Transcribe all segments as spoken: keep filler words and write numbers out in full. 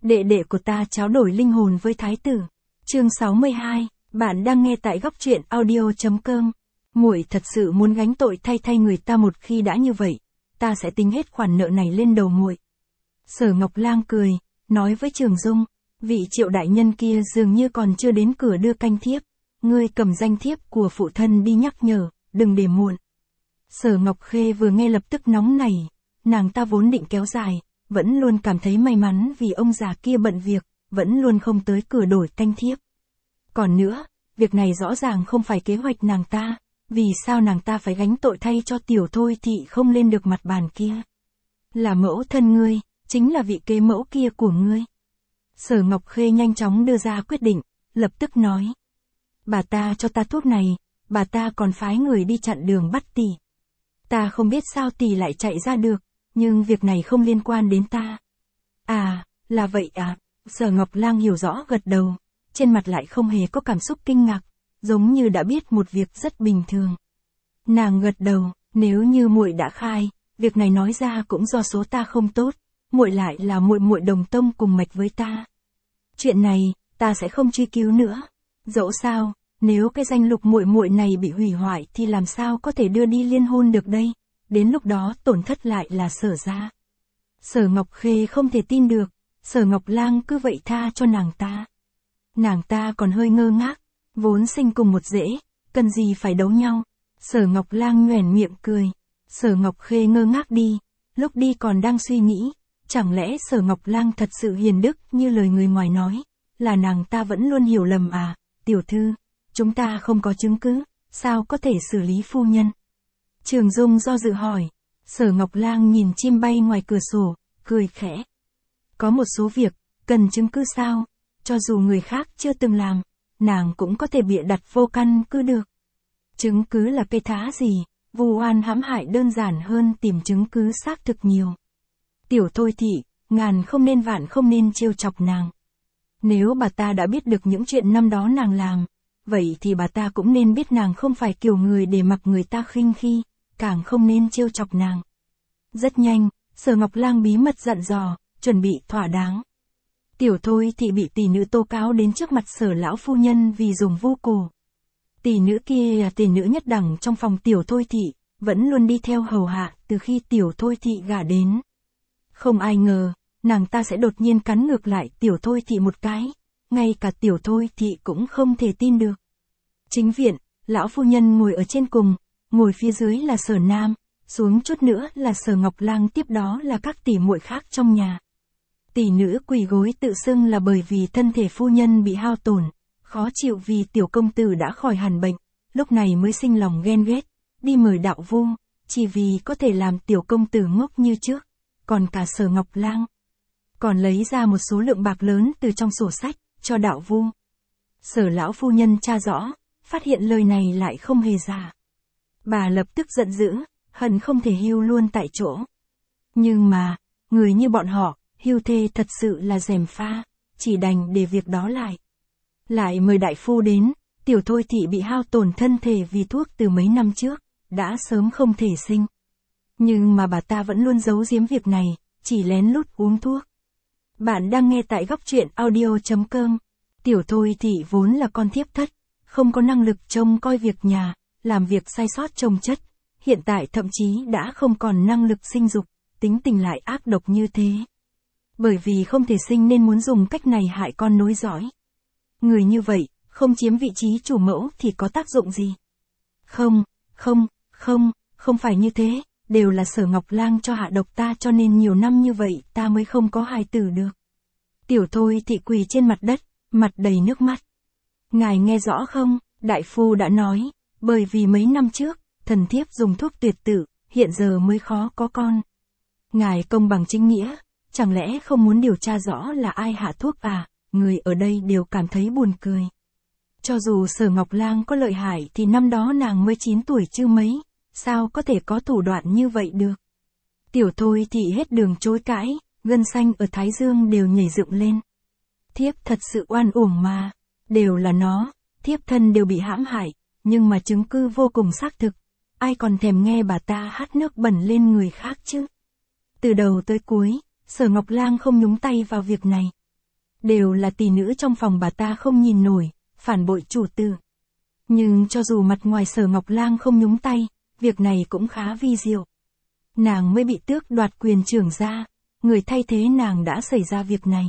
đệ đệ của ta tráo đổi linh hồn với thái tử. Chương sáu mươi hai, bạn đang nghe tại góc truyện audio chấm com. Muội thật sự muốn gánh tội thay thay người ta, một khi đã như vậy, ta sẽ tính hết khoản nợ này lên đầu muội. Sở Ngọc Lang cười, nói với Trường Dung, vị Triệu đại nhân kia dường như còn chưa đến cửa đưa canh thiếp, ngươi cầm danh thiếp của phụ thân đi nhắc nhở, đừng để muộn. Sở Ngọc Khê vừa nghe lập tức nóng nảy, nàng ta vốn định kéo dài, vẫn luôn cảm thấy may mắn vì ông già kia bận việc, vẫn luôn không tới cửa đổi canh thiếp. Còn nữa, việc này rõ ràng không phải kế hoạch nàng ta, vì sao nàng ta phải gánh tội thay cho Tiểu Thôi Thị không lên được mặt bàn kia? Là mẫu thân ngươi, chính là vị kế mẫu kia của ngươi. Sở Ngọc Khê nhanh chóng đưa ra quyết định, lập tức nói. Bà ta cho ta thuốc này, bà ta còn phái người đi chặn đường bắt tỷ. Ta không biết sao tỷ lại chạy ra được, nhưng việc này không liên quan đến ta. À, là vậy à? Sở Ngọc Lang hiểu rõ gật đầu, trên mặt lại không hề có cảm xúc kinh ngạc, giống như đã biết một việc rất bình thường. Nàng gật đầu, nếu như muội đã khai, việc này nói ra cũng do số ta không tốt, muội lại là muội muội đồng tông cùng mạch với ta. Chuyện này, ta sẽ không truy cứu nữa. Dẫu sao, nếu cái danh lục muội muội này bị hủy hoại thì làm sao có thể đưa đi liên hôn được đây? Đến lúc đó tổn thất lại là Sở gia. Sở Ngọc Khê không thể tin được, Sở Ngọc Lang cứ vậy tha cho nàng ta. Nàng ta còn hơi ngơ ngác, vốn sinh cùng một rễ, cần gì phải đấu nhau. Sở Ngọc Lang nhoẻn miệng cười. Sở Ngọc Khê ngơ ngác đi, lúc đi còn đang suy nghĩ, chẳng lẽ Sở Ngọc Lang thật sự hiền đức như lời người ngoài nói, là nàng ta vẫn luôn hiểu lầm à? Tiểu thư, chúng ta không có chứng cứ, sao có thể xử lý phu nhân? Trường Dung do dự hỏi. Sở Ngọc Lang nhìn chim bay ngoài cửa sổ, cười khẽ. Có một số việc, cần chứng cứ sao? Cho dù người khác chưa từng làm, nàng cũng có thể bịa đặt vô căn cứ được. Chứng cứ là cây thá gì, vu oan hãm hại đơn giản hơn tìm chứng cứ xác thực nhiều. Tiểu Thôi Thị, ngàn không nên vạn không nên trêu chọc nàng. Nếu bà ta đã biết được những chuyện năm đó nàng làm, vậy thì bà ta cũng nên biết nàng không phải kiểu người để mặc người ta khinh khi, càng không nên trêu chọc nàng. Rất nhanh, Sở Ngọc Lang bí mật dặn dò, chuẩn bị thỏa đáng. Tiểu Thôi Thị bị tỷ nữ tố cáo đến trước mặt Sở lão phu nhân vì dùng vu cổ. Tỷ nữ kia là tỷ nữ nhất đẳng trong phòng Tiểu Thôi Thị, vẫn luôn đi theo hầu hạ từ khi Tiểu Thôi Thị gả đến. Không ai ngờ, nàng ta sẽ đột nhiên cắn ngược lại Tiểu Thôi Thị một cái, ngay cả Tiểu Thôi Thị cũng không thể tin được. Chính viện, lão phu nhân ngồi ở trên cùng, ngồi phía dưới là Sở Nam, xuống chút nữa là Sở Ngọc Lang, tiếp đó là các tỷ muội khác trong nhà. Tỷ nữ quỳ gối tự xưng là bởi vì thân thể phu nhân bị hao tổn, khó chịu vì tiểu công tử đã khỏi hẳn bệnh, lúc này mới sinh lòng ghen ghét, đi mời đạo vu, chỉ vì có thể làm tiểu công tử ngốc như trước. Còn cả Sở Ngọc Lang còn lấy ra một số lượng bạc lớn từ trong sổ sách, cho đạo vu. Sở lão phu nhân tra rõ, phát hiện lời này lại không hề giả. Bà lập tức giận dữ, hận không thể hưu luôn tại chỗ. Nhưng mà, người như bọn họ, hưu thê thật sự là gièm pha, chỉ đành để việc đó lại. Lại mời đại phu đến, Tiểu Thôi Thị bị hao tổn thân thể vì thuốc từ mấy năm trước, đã sớm không thể sinh. Nhưng mà bà ta vẫn luôn giấu giếm việc này, chỉ lén lút uống thuốc. Bạn đang nghe tại góc truyện audio chấm com. Tiểu Thôi Thị vốn là con thiếp thất, không có năng lực trông coi việc nhà, làm việc sai sót chồng chất, hiện tại thậm chí đã không còn năng lực sinh dục, tính tình lại ác độc như thế. Bởi vì không thể sinh nên muốn dùng cách này hại con nối dõi. Người như vậy, không chiếm vị trí chủ mẫu thì có tác dụng gì? Không, không, không, không phải như thế, đều là Sở Ngọc Lang cho hạ độc ta, cho nên nhiều năm như vậy ta mới không có hài tử được. Tiểu Thôi Thị quỳ trên mặt đất, mặt đầy nước mắt. Ngài nghe rõ không, đại phu đã nói, bởi vì mấy năm trước, thần thiếp dùng thuốc tuyệt tử, hiện giờ mới khó có con. Ngài công bằng chính nghĩa, chẳng lẽ không muốn điều tra rõ là ai hạ thuốc à? Người ở đây đều cảm thấy buồn cười. Cho dù Sở Ngọc Lang có lợi hại thì năm đó nàng mới chín tuổi chứ mấy, sao có thể có thủ đoạn như vậy được? Tiểu Thôi Thị hết đường chối cãi, gân xanh ở thái dương đều nhảy dựng lên. Thiếp thật sự oan uổng mà, đều là nó, thiếp thân đều bị hãm hại, nhưng mà chứng cứ vô cùng xác thực, ai còn thèm nghe bà ta hát nước bẩn lên người khác chứ? Từ đầu tới cuối, Sở Ngọc Lang không nhúng tay vào việc này. Đều là tỷ nữ trong phòng bà ta không nhìn nổi, phản bội chủ tử. Nhưng cho dù mặt ngoài Sở Ngọc Lang không nhúng tay, việc này cũng khá vi diệu. Nàng mới bị tước đoạt quyền trưởng gia, người thay thế nàng đã xảy ra việc này.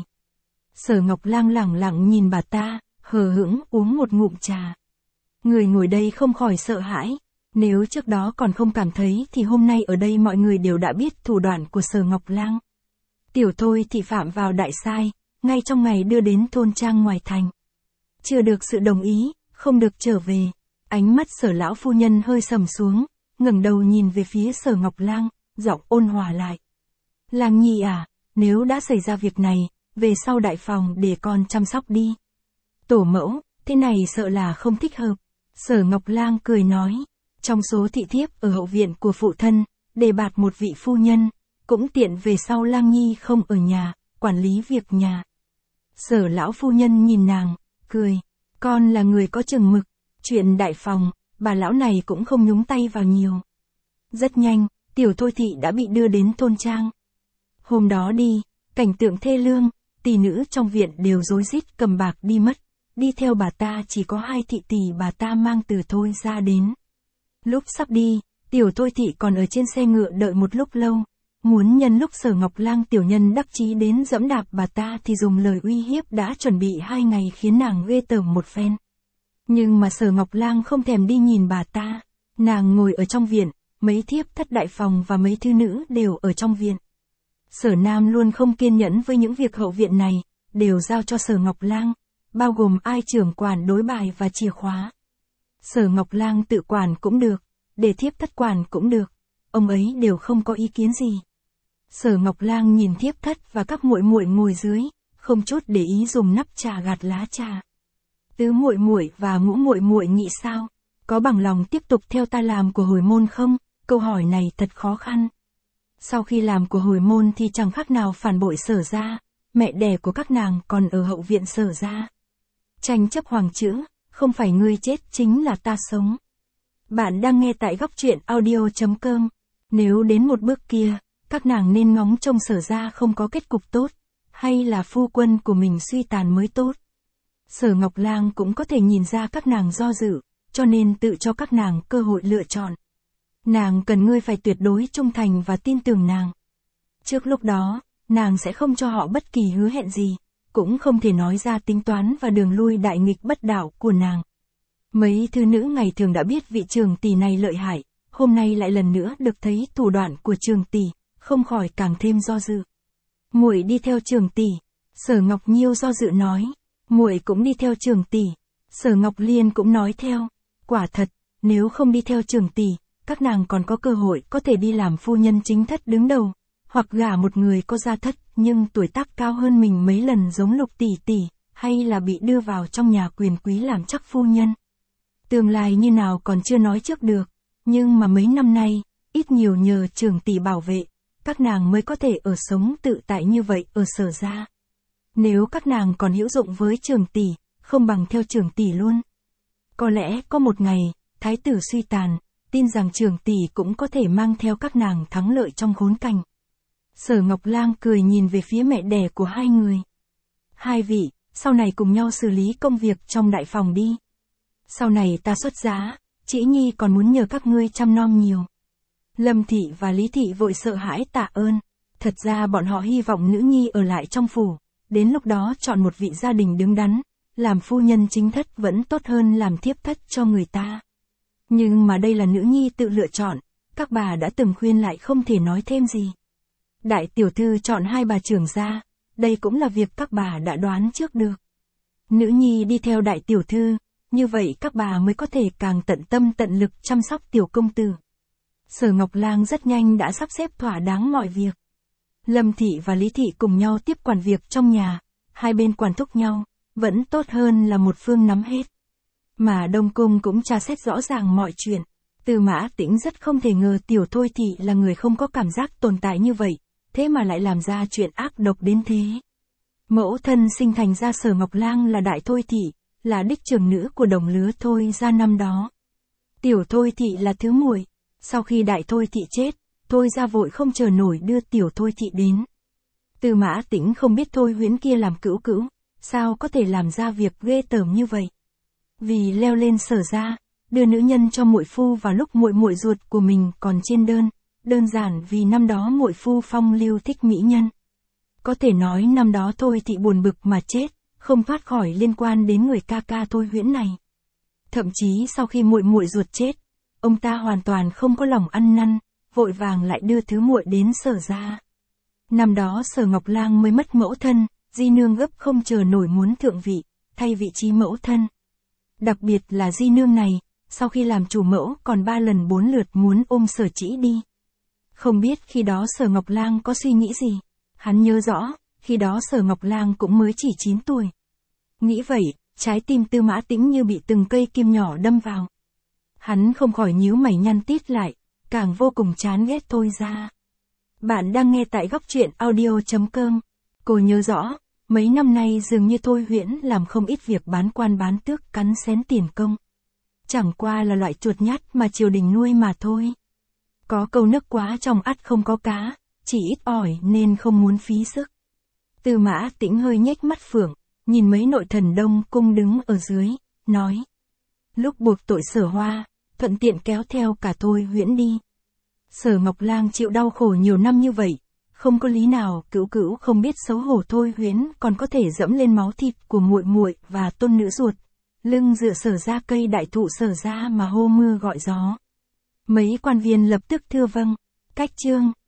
Sở Ngọc Lang lẳng lặng nhìn bà ta, hờ hững uống một ngụm trà. Người ngồi đây không khỏi sợ hãi, nếu trước đó còn không cảm thấy thì hôm nay ở đây mọi người đều đã biết thủ đoạn của Sở Ngọc Lang. Tiểu Thôi Thị phạm vào đại sai, ngay trong ngày đưa đến thôn trang ngoài thành. Chưa được sự đồng ý, không được trở về. Ánh mắt Sở lão phu nhân hơi sầm xuống, ngẩng đầu nhìn về phía Sở Ngọc Lang, giọng ôn hòa lại. Lang nhi à, nếu đã xảy ra việc này, về sau đại phòng để con chăm sóc đi. Tổ mẫu, thế này sợ là không thích hợp. Sở Ngọc Lang cười nói, trong số thị thiếp ở hậu viện của phụ thân, đề bạt một vị phu nhân, cũng tiện về sau Lang nhi không ở nhà, quản lý việc nhà. Sở lão phu nhân nhìn nàng, cười, con là người có chừng mực, chuyện đại phòng, bà lão này cũng không nhúng tay vào nhiều. Rất nhanh, Tiểu Thôi Thị đã bị đưa đến thôn trang. Hôm đó đi, cảnh tượng thê lương, tỷ nữ trong viện đều rối rít cầm bạc đi mất, đi theo bà ta chỉ có hai thị tỷ bà ta mang từ Thôi ra đến. Lúc sắp đi, Tiểu Thôi Thị còn ở trên xe ngựa đợi một lúc lâu, muốn nhân lúc Sở Ngọc Lang tiểu nhân đắc chí đến dẫm đạp bà ta thì dùng lời uy hiếp đã chuẩn bị hai ngày khiến nàng ghê tởm một phen. Nhưng mà Sở Ngọc Lang không thèm đi nhìn bà ta, nàng ngồi ở trong viện, mấy thiếp thất đại phòng và mấy thư nữ đều ở trong viện. Sở Nam luôn không kiên nhẫn với những việc hậu viện này, đều giao cho Sở Ngọc Lang, bao gồm ai trưởng quản đối bài và chìa khóa. Sở Ngọc Lang tự quản cũng được, để thiếp thất quản cũng được, ông ấy đều không có ý kiến gì. Sở Ngọc Lang nhìn thiếp thất và các muội muội ngồi dưới, không chút để ý dùng nắp trà gạt lá trà. Tứ muội muội và ngũ muội muội nghĩ sao? Có bằng lòng tiếp tục theo ta làm của hồi môn không? Câu hỏi này thật khó khăn. Sau khi làm của hồi môn thì chẳng khác nào phản bội Sở gia, mẹ đẻ của các nàng còn ở hậu viện Sở gia. Tranh chấp hoàng chữ, không phải ngươi chết chính là ta sống. Bạn đang nghe tại góc truyện audio chấm com. Nếu đến một bước kia, các nàng nên ngóng trông Sở gia không có kết cục tốt, hay là phu quân của mình suy tàn mới tốt. Sở Ngọc Lang cũng có thể nhìn ra các nàng do dự, cho nên tự cho các nàng cơ hội lựa chọn. Nàng cần ngươi phải tuyệt đối trung thành và tin tưởng nàng. Trước lúc đó, nàng sẽ không cho họ bất kỳ hứa hẹn gì, cũng không thể nói ra tính toán và đường lui đại nghịch bất đạo của nàng. Mấy thư nữ ngày thường đã biết vị Trường tỷ này lợi hại, hôm nay lại lần nữa được thấy thủ đoạn của Trường tỷ, không khỏi càng thêm do dự. Muội đi theo Trường tỷ, Sở Ngọc Nhiêu do dự nói. Muội cũng đi theo Trường tỷ, Sở Ngọc Liên cũng nói theo. Quả thật, nếu không đi theo Trường tỷ, các nàng còn có cơ hội có thể đi làm phu nhân chính thất đứng đầu, hoặc gả một người có gia thất nhưng tuổi tác cao hơn mình mấy lần giống Lục tỷ tỷ, hay là bị đưa vào trong nhà quyền quý làm chắc phu nhân. Tương lai như nào còn chưa nói trước được, nhưng mà mấy năm nay, ít nhiều nhờ Trường tỷ bảo vệ, các nàng mới có thể ở sống tự tại như vậy ở Sở gia. Nếu các nàng còn hữu dụng với Trường tỷ, không bằng theo Trường tỷ luôn. Có lẽ có một ngày, thái tử suy tàn, tin rằng Trường tỷ cũng có thể mang theo các nàng thắng lợi trong khốn cảnh. Sở Ngọc Lang cười nhìn về phía mẹ đẻ của hai người. Hai vị, sau này cùng nhau xử lý công việc trong đại phòng đi. Sau này ta xuất giá, Trĩ Nhi còn muốn nhờ các ngươi chăm nom nhiều. Lâm thị và Lý thị vội sợ hãi tạ ơn. Thật ra bọn họ hy vọng nữ nhi ở lại trong phủ, đến lúc đó chọn một vị gia đình đứng đắn, làm phu nhân chính thất vẫn tốt hơn làm thiếp thất cho người ta. Nhưng mà đây là nữ nhi tự lựa chọn, các bà đã từng khuyên lại không thể nói thêm gì. Đại tiểu thư chọn hai bà trưởng gia, đây cũng là việc các bà đã đoán trước được. Nữ nhi đi theo đại tiểu thư, như vậy các bà mới có thể càng tận tâm tận lực chăm sóc tiểu công tử. Sở Ngọc Lang rất nhanh đã sắp xếp thỏa đáng mọi việc. Lâm thị và Lý thị cùng nhau tiếp quản việc trong nhà, hai bên quản thúc nhau, vẫn tốt hơn là một phương nắm hết. Mà Đông Cung cũng tra xét rõ ràng mọi chuyện. Tư Mã Tĩnh rất không thể ngờ Tiểu Thôi Thị là người không có cảm giác tồn tại như vậy, thế mà lại làm ra chuyện ác độc đến thế. Mẫu thân sinh thành ra Sở Ngọc Lang là Đại Thôi Thị, là đích trưởng nữ của đồng lứa Thôi gia năm đó. Tiểu Thôi Thị là thứ muội, sau khi Đại Thôi Thị chết, Thôi gia vội không chờ nổi đưa Tiểu Thôi Thị đến. Tư Mã Tĩnh không biết Thôi Huyễn kia làm cữu cữu, sao có thể làm ra việc ghê tởm như vậy. Vì leo lên Sở gia, đưa nữ nhân cho muội phu vào lúc muội muội ruột của mình còn trên đơn, đơn giản vì năm đó muội phu phong lưu thích mỹ nhân. Có thể nói năm đó Thôi Thị buồn bực mà chết, không thoát khỏi liên quan đến người ca ca Thôi Huyễn này. Thậm chí sau khi muội muội ruột chết, ông ta hoàn toàn không có lòng ăn năn, vội vàng lại đưa thứ muội đến Sở gia. Năm đó Sở Ngọc Lang mới mất mẫu thân, Di Nương gấp không chờ nổi muốn thượng vị, thay vị trí mẫu thân. Đặc biệt là Di Nương này, sau khi làm chủ mẫu còn ba lần bốn lượt muốn ôm Sở Trĩ đi. Không biết khi đó Sở Ngọc Lang có suy nghĩ gì. Hắn nhớ rõ, khi đó Sở Ngọc Lang cũng mới chỉ chín tuổi. Nghĩ vậy, trái tim Tư Mã Tĩnh như bị từng cây kim nhỏ đâm vào. Hắn không khỏi nhíu mày nhăn tít lại, càng vô cùng chán ghét Thôi gia. Bạn đang nghe tại góc truyện audio chấm com. Cô nhớ rõ, mấy năm nay dường như Thôi Huyễn làm không ít việc bán quan bán tước cắn xén tiền công. Chẳng qua là loại chuột nhắt mà triều đình nuôi mà thôi. Có câu nước quá trong ắt không có cá, chỉ ít ỏi nên không muốn phí sức. Tư Mã Tĩnh hơi nhếch mắt phượng, nhìn mấy nội thần Đông Cung đứng ở dưới, nói. Lúc buộc tội Sở Hoa, thuận tiện kéo theo cả Thôi Huyễn đi. Sở Ngọc Lang chịu đau khổ nhiều năm như vậy, không có lý nào cữu cữu không biết xấu hổ Thôi Huyễn còn có thể dẫm lên máu thịt của muội muội và tôn nữ ruột, lưng dựa Sở gia cây đại thụ Sở gia mà hô mưa gọi gió. Mấy quan viên lập tức thưa vâng, cách chương.